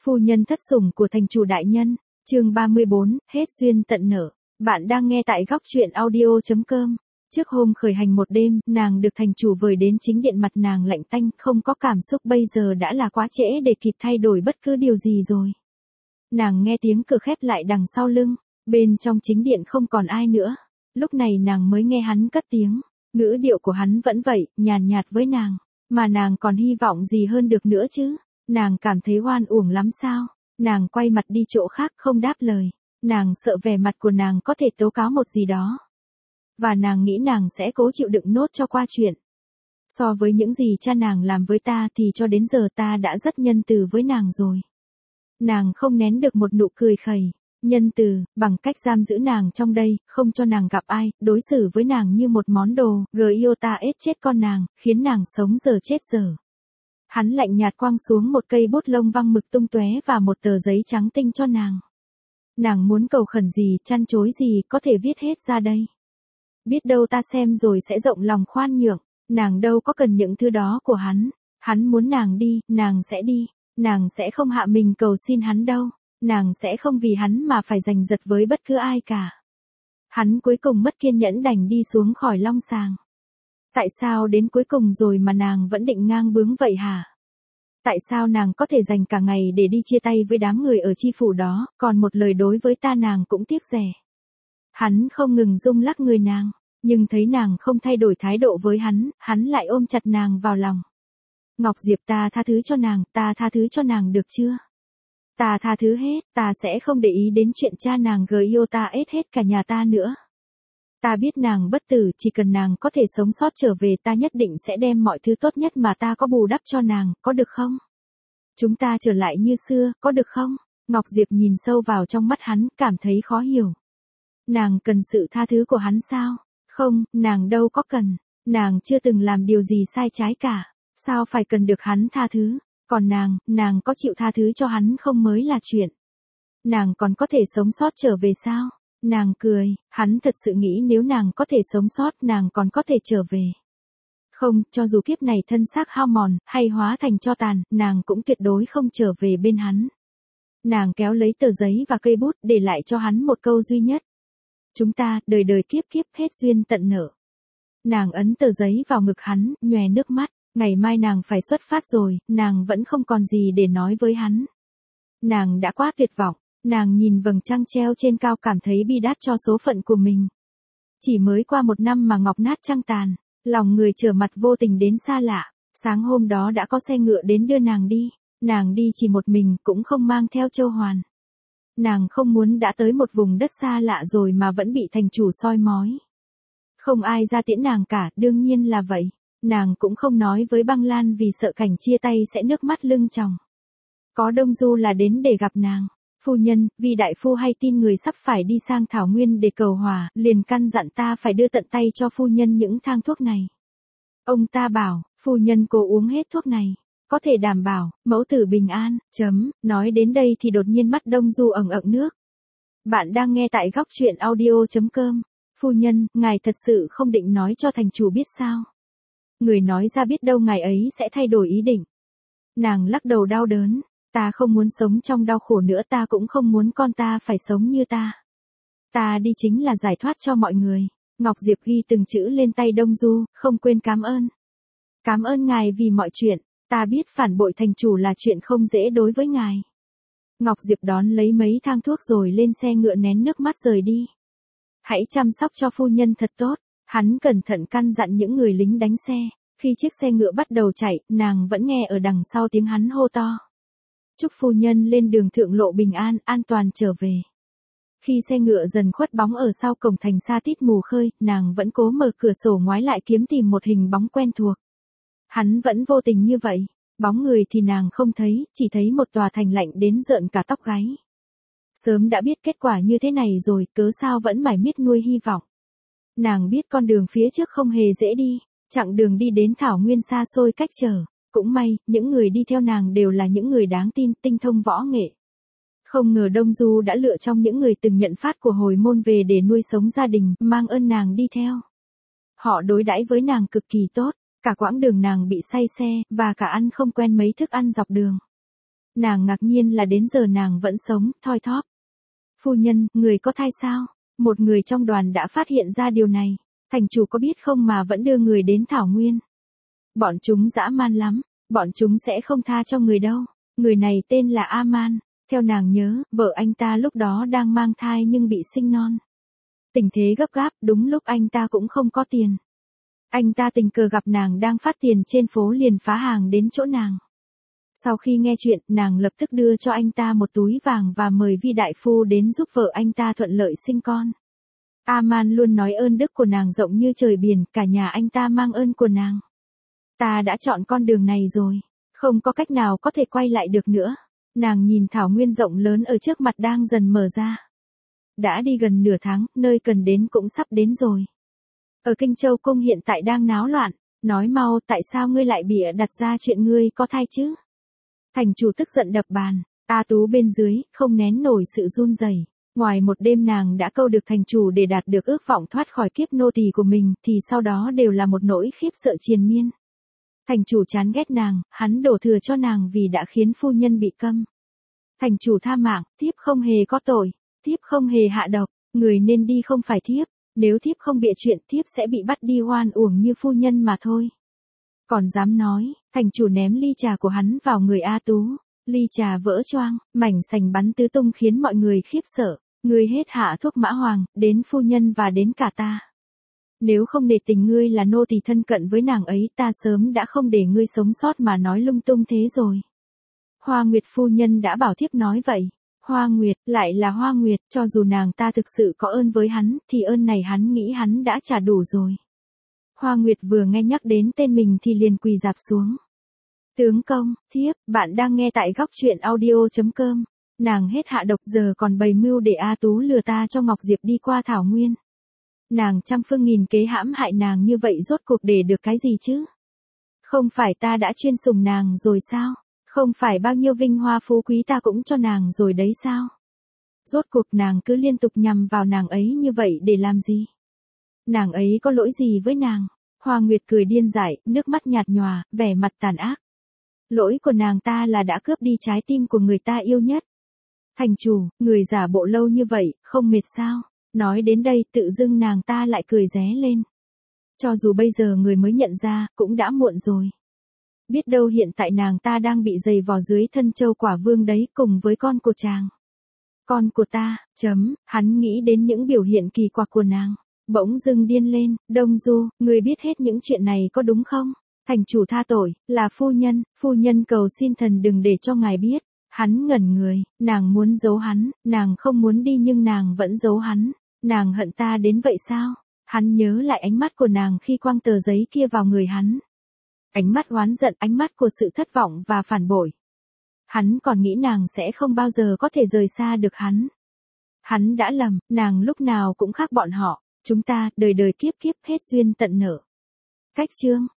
Phu nhân thất sủng của thành chủ đại nhân, chương 34, hết duyên tận nở. Bạn đang nghe tại góc truyện audio.com. Trước hôm khởi hành một đêm, nàng được thành chủ vời đến chính điện, mặt nàng lạnh tanh, không có cảm xúc. Bây giờ đã là quá trễ để kịp thay đổi bất cứ điều gì rồi. Nàng nghe tiếng cửa khép lại đằng sau lưng, bên trong chính điện không còn ai nữa. Lúc này nàng mới nghe hắn cất tiếng, ngữ điệu của hắn vẫn vậy, nhàn nhạt với nàng, mà nàng còn hy vọng gì hơn được nữa chứ? Nàng cảm thấy oan uổng lắm sao? Nàng quay mặt đi chỗ khác không đáp lời. Nàng sợ vẻ mặt của nàng có thể tố cáo một gì đó. Và nàng nghĩ nàng sẽ cố chịu đựng nốt cho qua chuyện. So với những gì cha nàng làm với ta thì cho đến giờ ta đã rất nhân từ với nàng rồi. Nàng không nén được một nụ cười khẩy. Nhân từ, bằng cách giam giữ nàng trong đây, không cho nàng gặp ai, đối xử với nàng như một món đồ, yêu ta ết chết con nàng, khiến nàng sống giờ chết giờ. Hắn lạnh nhạt quăng xuống một cây bút lông văng mực tung tóe và một tờ giấy trắng tinh cho nàng. Nàng muốn cầu khẩn gì, trăn trối gì, có thể viết hết ra đây. Biết đâu ta xem rồi sẽ rộng lòng khoan nhượng. Nàng đâu có cần những thứ đó của hắn. Hắn muốn nàng đi, nàng sẽ đi. Nàng sẽ không hạ mình cầu xin hắn đâu. Nàng sẽ không vì hắn mà phải giành giật với bất cứ ai cả. Hắn cuối cùng mất kiên nhẫn đành đi xuống khỏi long sàng. Tại sao đến cuối cùng rồi mà nàng vẫn định ngang bướng vậy hả? Tại sao nàng có thể dành cả ngày để đi chia tay với đám người ở chi phủ đó, còn một lời đối với ta nàng cũng tiếc rẻ. Hắn không ngừng rung lắc người nàng, nhưng thấy nàng không thay đổi thái độ với hắn lại ôm chặt nàng vào lòng. Ngọc Diệp, ta tha thứ cho nàng, ta tha thứ cho nàng được chưa? Ta tha thứ hết, ta sẽ không để ý đến chuyện cha nàng yêu ta hết cả nhà ta nữa. Ta biết nàng bất tử, chỉ cần nàng có thể sống sót trở về ta nhất định sẽ đem mọi thứ tốt nhất mà ta có bù đắp cho nàng, có được không? Chúng ta trở lại như xưa, có được không? Ngọc Diệp nhìn sâu vào trong mắt hắn, cảm thấy khó hiểu. Nàng cần sự tha thứ của hắn sao? Không, nàng đâu có cần. Nàng chưa từng làm điều gì sai trái cả. Sao phải cần được hắn tha thứ? Còn nàng có chịu tha thứ cho hắn không mới là chuyện. Nàng còn có thể sống sót trở về sao? Nàng cười, hắn thật sự nghĩ nếu nàng có thể sống sót nàng còn có thể trở về. Không, cho dù kiếp này thân xác hao mòn, hay hóa thành tro tàn, nàng cũng tuyệt đối không trở về bên hắn. Nàng kéo lấy tờ giấy và cây bút, để lại cho hắn một câu duy nhất. Chúng ta, đời đời kiếp kiếp hết duyên tận nở. Nàng ấn tờ giấy vào ngực hắn, nhòe nước mắt. Ngày mai nàng phải xuất phát rồi, nàng vẫn không còn gì để nói với hắn. Nàng đã quá tuyệt vọng. Nàng nhìn vầng trăng treo trên cao cảm thấy bi đát cho số phận của mình. Chỉ mới qua một năm mà ngọc nát trăng tàn, lòng người trở mặt vô tình đến xa lạ. Sáng hôm đó đã có xe ngựa đến đưa nàng đi. Nàng đi chỉ một mình, cũng không mang theo Châu Hoàn. Nàng không muốn đã tới một vùng đất xa lạ rồi mà vẫn bị thành chủ soi mói. Không ai ra tiễn nàng cả, đương nhiên là vậy. Nàng cũng không nói với Băng Lan vì sợ cảnh chia tay sẽ nước mắt lưng tròng. Có Đông Du là đến để gặp nàng. Phu nhân, vì đại phu hay tin người sắp phải đi sang Thảo Nguyên để cầu hòa, liền căn dặn ta phải đưa tận tay cho phu nhân những thang thuốc này. Ông ta bảo, phu nhân cố uống hết thuốc này, có thể đảm bảo, mẫu tử bình an, nói đến đây thì đột nhiên mắt Đông Du ẩn ẩn nước. Bạn đang nghe tại góc truyện audio.com. Phu nhân, ngài thật sự không định nói cho thành chủ biết sao? Người nói ra biết đâu ngài ấy sẽ thay đổi ý định. Nàng lắc đầu đau đớn. Ta không muốn sống trong đau khổ nữa, ta cũng không muốn con ta phải sống như ta. Ta đi chính là giải thoát cho mọi người. Ngọc Diệp ghi từng chữ lên tay Đông Du, không quên cảm ơn. Cảm ơn ngài vì mọi chuyện, ta biết phản bội thành chủ là chuyện không dễ đối với ngài. Ngọc Diệp đón lấy mấy thang thuốc rồi lên xe ngựa nén nước mắt rời đi. Hãy chăm sóc cho phu nhân thật tốt, hắn cẩn thận căn dặn những người lính đánh xe. Khi chiếc xe ngựa bắt đầu chạy, nàng vẫn nghe ở đằng sau tiếng hắn hô to. Chúc phu nhân lên đường thượng lộ bình an, an toàn trở về. Khi xe ngựa dần khuất bóng ở sau cổng thành xa tít mù khơi, nàng vẫn cố mở cửa sổ ngoái lại kiếm tìm một hình bóng quen thuộc. Hắn vẫn vô tình như vậy, bóng người thì nàng không thấy, chỉ thấy một tòa thành lạnh đến rợn cả tóc gáy. Sớm đã biết kết quả như thế này rồi, cớ sao vẫn mải miết nuôi hy vọng. Nàng biết con đường phía trước không hề dễ đi, chặng đường đi đến Thảo Nguyên xa xôi cách trở. Cũng may, những người đi theo nàng đều là những người đáng tin, tinh thông võ nghệ. Không ngờ Đông Du đã lựa trong những người từng nhận phát của hồi môn về để nuôi sống gia đình, mang ơn nàng đi theo. Họ đối đãi với nàng cực kỳ tốt, cả quãng đường nàng bị say xe, và cả ăn không quen mấy thức ăn dọc đường. Nàng ngạc nhiên là đến giờ nàng vẫn sống, thoi thóp. Phu nhân, người có thai sao? Một người trong đoàn đã phát hiện ra điều này. Thành chủ có biết không mà vẫn đưa người đến Thảo Nguyên. Bọn chúng dã man lắm, bọn chúng sẽ không tha cho người đâu. Người này tên là A-man. Theo nàng nhớ, vợ anh ta lúc đó đang mang thai nhưng bị sinh non. Tình thế gấp gáp, đúng lúc anh ta cũng không có tiền. Anh ta tình cờ gặp nàng đang phát tiền trên phố liền phá hàng đến chỗ nàng. Sau khi nghe chuyện, nàng lập tức đưa cho anh ta một túi vàng và mời Vi đại phu đến giúp vợ anh ta thuận lợi sinh con. A-man luôn nói ơn đức của nàng rộng như trời biển, cả nhà anh ta mang ơn của nàng. Ta đã chọn con đường này rồi, không có cách nào có thể quay lại được nữa. Nàng nhìn thảo nguyên rộng lớn ở trước mặt đang dần mở ra. Đã đi gần nửa tháng, nơi cần đến cũng sắp đến rồi. Ở Kinh Châu Cung hiện tại đang náo loạn, nói mau tại sao ngươi lại bịa đặt ra chuyện ngươi có thai chứ? Thành chủ tức giận đập bàn, A Tú bên dưới, không nén nổi sự run rẩy. Ngoài một đêm nàng đã câu được thành chủ để đạt được ước vọng thoát khỏi kiếp nô tỳ của mình, thì sau đó đều là một nỗi khiếp sợ triền miên. Thành chủ chán ghét nàng, hắn đổ thừa cho nàng vì đã khiến phu nhân bị câm. Thành chủ tha mạng, thiếp không hề có tội, thiếp không hề hạ độc, người nên đi không phải thiếp, nếu thiếp không bịa chuyện thiếp sẽ bị bắt đi oan uổng như phu nhân mà thôi. Còn dám nói, thành chủ ném ly trà của hắn vào người A Tú, ly trà vỡ choang, mảnh sành bắn tứ tung khiến mọi người khiếp sợ, ngươi hết hạ thuốc mã hoàng, đến phu nhân và đến cả ta. Nếu không để tình ngươi là nô tỳ thân cận với nàng ấy ta sớm đã không để ngươi sống sót mà nói lung tung thế rồi. Hoa Nguyệt phu nhân đã bảo thiếp nói vậy. Hoa Nguyệt, lại là Hoa Nguyệt, cho dù nàng ta thực sự có ơn với hắn, thì ơn này hắn nghĩ hắn đã trả đủ rồi. Hoa Nguyệt vừa nghe nhắc đến tên mình thì liền quỳ rạp xuống. Tướng công, thiếp, bạn đang nghe tại góc truyện audio.com. Nàng hết hạ độc giờ còn bày mưu để A Tú lừa ta cho Ngọc Diệp đi qua Thảo Nguyên. Nàng trăm phương nghìn kế hãm hại nàng như vậy rốt cuộc để được cái gì chứ? Không phải ta đã chuyên sủng nàng rồi sao? Không phải bao nhiêu vinh hoa phú quý ta cũng cho nàng rồi đấy sao? Rốt cuộc nàng cứ liên tục nhằm vào nàng ấy như vậy để làm gì? Nàng ấy có lỗi gì với nàng? Hoa Nguyệt cười điên dại, nước mắt nhạt nhòa, vẻ mặt tàn ác. Lỗi của nàng ta là đã cướp đi trái tim của người ta yêu nhất. Thành chủ, người giả bộ lâu như vậy, không mệt sao? Nói đến đây tự dưng nàng ta lại cười ré lên. Cho dù bây giờ người mới nhận ra, cũng đã muộn rồi. Biết đâu hiện tại nàng ta đang bị giày vò dưới thân châu quả vương đấy cùng với con của chàng. Con của ta, hắn nghĩ đến những biểu hiện kỳ quặc của nàng. Bỗng dưng điên lên, Đông Du, người biết hết những chuyện này có đúng không? Thành chủ tha tội, là phu nhân cầu xin thần đừng để cho ngài biết. Hắn ngẩn người, nàng muốn giấu hắn, nàng không muốn đi nhưng nàng vẫn giấu hắn. Nàng hận ta đến vậy sao? Hắn nhớ lại ánh mắt của nàng khi quăng tờ giấy kia vào người hắn. Ánh mắt oán giận, ánh mắt của sự thất vọng và phản bội. Hắn còn nghĩ nàng sẽ không bao giờ có thể rời xa được hắn. Hắn đã lầm, nàng lúc nào cũng khác bọn họ. Chúng ta, đời đời kiếp kiếp hết duyên tận nở. Cách chương